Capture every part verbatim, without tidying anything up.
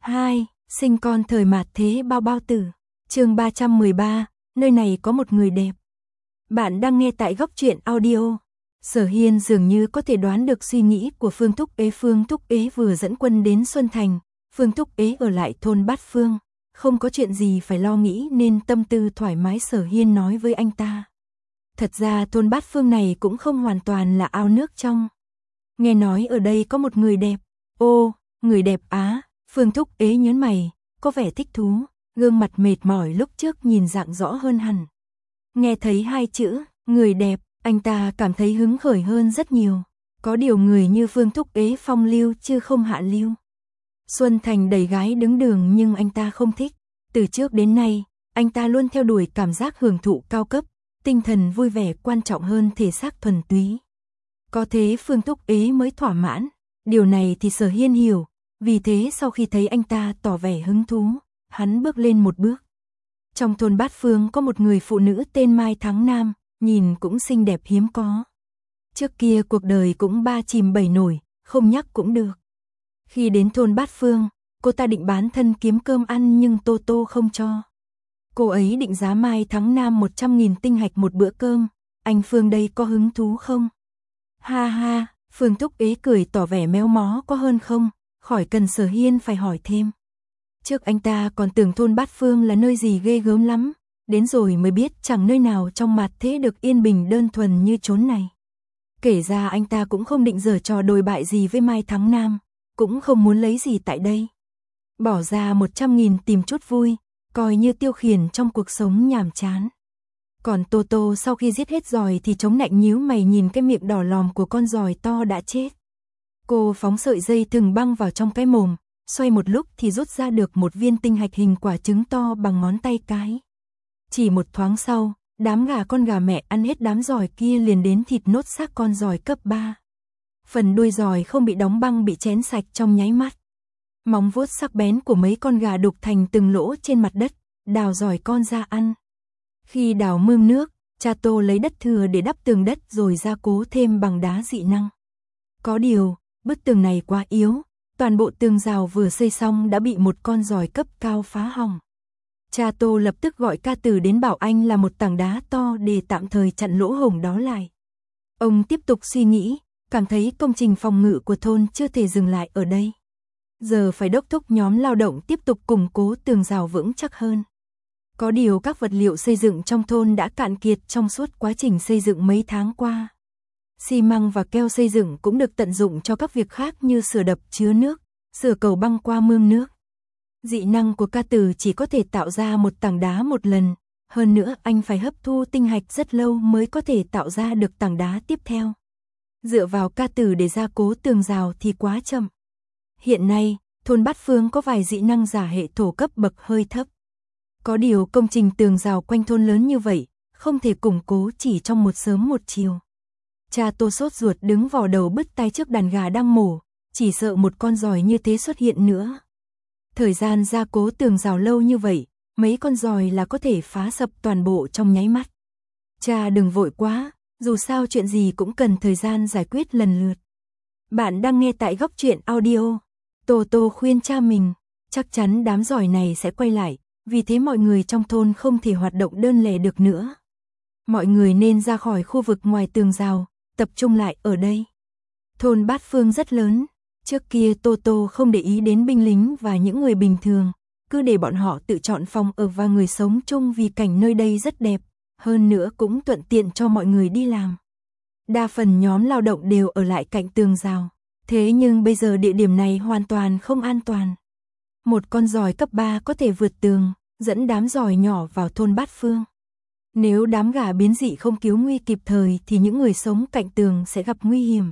hai. Sinh con thời mạt thế bao bao tử. Chương ba trăm mười ba, nơi này có một người đẹp. Bạn đang nghe tại Góc Truyện Audio. Sở Hiên dường như có thể đoán được suy nghĩ của Phương Thúc Ế. Phương Thúc Ế vừa dẫn quân đến Xuân Thành, Phương Thúc Ế ở lại thôn Bát Phương, không có chuyện gì phải lo nghĩ nên tâm tư thoải mái. Sở Hiên nói với anh ta. Thật ra thôn Bát Phương này cũng không hoàn toàn là ao nước trong. Nghe nói ở đây có một người đẹp. Ô, người đẹp á? Phương Thúc Ế nhớn mày, có vẻ thích thú, gương mặt mệt mỏi lúc trước nhìn rạng rõ hơn hẳn. Nghe thấy hai chữ, người đẹp, anh ta cảm thấy hứng khởi hơn rất nhiều. Có điều người như Phương Thúc Ế phong lưu chứ không hạ lưu. Xuân Thành đầy gái đứng đường nhưng anh ta không thích. Từ trước đến nay, anh ta luôn theo đuổi cảm giác hưởng thụ cao cấp, tinh thần vui vẻ quan trọng hơn thể xác thuần túy. Có thế Phương Thúc Ế mới thỏa mãn. Điều này thì Sở Hiên hiểu. Vì thế sau khi thấy anh ta tỏ vẻ hứng thú, hắn bước lên một bước. Trong thôn Bát Phương có một người phụ nữ tên Mai Thắng Nam, nhìn cũng xinh đẹp hiếm có. Trước kia cuộc đời cũng ba chìm bảy nổi, không nhắc cũng được. Khi đến thôn Bát Phương, cô ta định bán thân kiếm cơm ăn nhưng Tô Tô không cho. Cô ấy định giá Mai Thắng Nam một trăm nghìn tinh hạch một bữa cơm, anh Phương đây có hứng thú không? Ha ha, Phương Thúc Ế cười tỏ vẻ méo mó, có hơn không? Khỏi cần Sở Hiên phải hỏi thêm. Trước anh ta còn tưởng thôn Bát Phương là nơi gì ghê gớm lắm, đến rồi mới biết chẳng nơi nào trong mặt thế được yên bình đơn thuần như chốn này. Kể ra anh ta cũng không định giở trò đồi bại gì với Mai Thắng Nam, cũng không muốn lấy gì tại đây. Bỏ ra một trăm nghìn tìm chút vui, coi như tiêu khiển trong cuộc sống nhàm chán. Còn Tô Tô sau khi giết hết giòi thì chống nạnh nhíu mày nhìn cái miệng đỏ lòm của con giòi to đã chết. Cô phóng sợi dây thừng băng vào trong cái mồm, xoay một lúc thì rút ra được một viên tinh hạch hình quả trứng to bằng ngón tay cái. Chỉ một thoáng sau, đám gà con gà mẹ ăn hết đám giòi kia liền đến thịt nốt xác con giòi cấp ba. Phần đuôi giòi không bị đóng băng bị chén sạch trong nháy mắt. Móng vuốt sắc bén của mấy con gà đục thành từng lỗ trên mặt đất, đào giòi con ra ăn. Khi đào mương nước, cha Tô lấy đất thừa để đắp tường đất rồi gia cố thêm bằng đá dị năng. Có điều, bức tường này quá yếu, toàn bộ tường rào vừa xây xong đã bị một con giòi cấp cao phá hỏng. Cha Tô lập tức gọi ca tử đến bảo anh là một tảng đá to để tạm thời chặn lỗ hổng đó lại. Ông tiếp tục suy nghĩ, cảm thấy công trình phòng ngự của thôn chưa thể dừng lại ở đây. Giờ phải đốc thúc nhóm lao động tiếp tục củng cố tường rào vững chắc hơn. Có điều các vật liệu xây dựng trong thôn đã cạn kiệt trong suốt quá trình xây dựng mấy tháng qua. Xi măng và keo xây dựng cũng được tận dụng cho các việc khác như sửa đập chứa nước, sửa cầu băng qua mương nước. Dị năng của ca tử chỉ có thể tạo ra một tảng đá một lần, hơn nữa anh phải hấp thu tinh hạch rất lâu mới có thể tạo ra được tảng đá tiếp theo. Dựa vào ca tử để gia cố tường rào thì quá chậm. Hiện nay, thôn Bát Phương có vài dị năng giả hệ thổ cấp bậc hơi thấp. Có điều công trình tường rào quanh thôn lớn như vậy, không thể củng cố chỉ trong một sớm một chiều. Cha Tô sốt ruột đứng vò đầu bứt tai trước đàn gà đang mổ, chỉ sợ một con giòi như thế xuất hiện nữa. Thời gian gia cố tường rào lâu như vậy, mấy con giòi là có thể phá sập toàn bộ trong nháy mắt. Cha đừng vội quá, dù sao chuyện gì cũng cần thời gian giải quyết lần lượt. Bạn đang nghe tại Góc Truyện Audio. Tô Tô khuyên cha mình, chắc chắn đám giòi này sẽ quay lại, vì thế mọi người trong thôn không thể hoạt động đơn lẻ được nữa. Mọi người nên ra khỏi khu vực ngoài tường rào, tập trung lại ở đây. Thôn Bát Phương rất lớn, trước kia Tô Tô không để ý đến binh lính và những người bình thường, cứ để bọn họ tự chọn phòng ở và người sống chung vì cảnh nơi đây rất đẹp, hơn nữa cũng thuận tiện cho mọi người đi làm. Đa phần nhóm lao động đều ở lại cạnh tường rào, thế nhưng bây giờ địa điểm này hoàn toàn không an toàn. Một con giòi cấp ba có thể vượt tường, dẫn đám giòi nhỏ vào thôn Bát Phương. Nếu đám gà biến dị không cứu nguy kịp thời thì những người sống cạnh tường sẽ gặp nguy hiểm.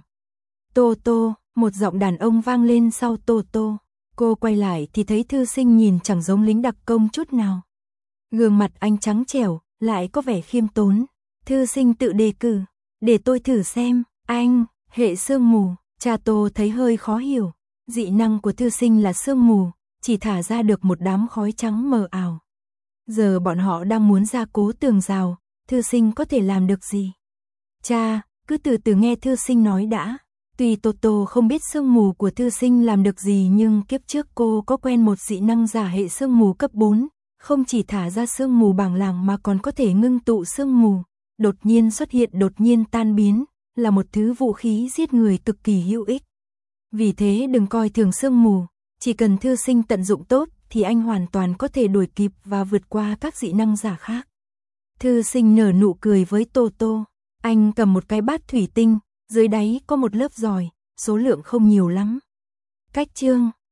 Tô Tô, một giọng đàn ông vang lên sau Tô Tô. Cô quay lại thì thấy Thư Sinh nhìn chẳng giống lính đặc công chút nào. Gương mặt anh trắng trẻo, lại có vẻ khiêm tốn. Thư Sinh tự đề cử, để tôi thử xem, anh, hệ sương mù. Cha Tô thấy hơi khó hiểu, dị năng của Thư Sinh là sương mù, chỉ thả ra được một đám khói trắng mờ ảo. Giờ bọn họ đang muốn gia cố tường rào, Thư Sinh có thể làm được gì? Cha, cứ từ từ nghe Thư Sinh nói đã. Tuy Toto không biết sương mù của thư sinh làm được gì nhưng kiếp trước cô có quen một dị năng giả hệ sương mù cấp bốn, không chỉ thả ra sương mù bảng làng mà còn có thể ngưng tụ sương mù, đột nhiên xuất hiện đột nhiên tan biến, là một thứ vũ khí giết người cực kỳ hữu ích. Vì thế đừng coi thường sương mù, chỉ cần thư sinh tận dụng tốt thì anh hoàn toàn có thể đuổi kịp và vượt qua các dị năng giả khác. Thư sinh nở nụ cười với Toto, anh cầm một cái bát thủy tinh, dưới đáy có một lớp giòi, số lượng không nhiều lắm. Cách chương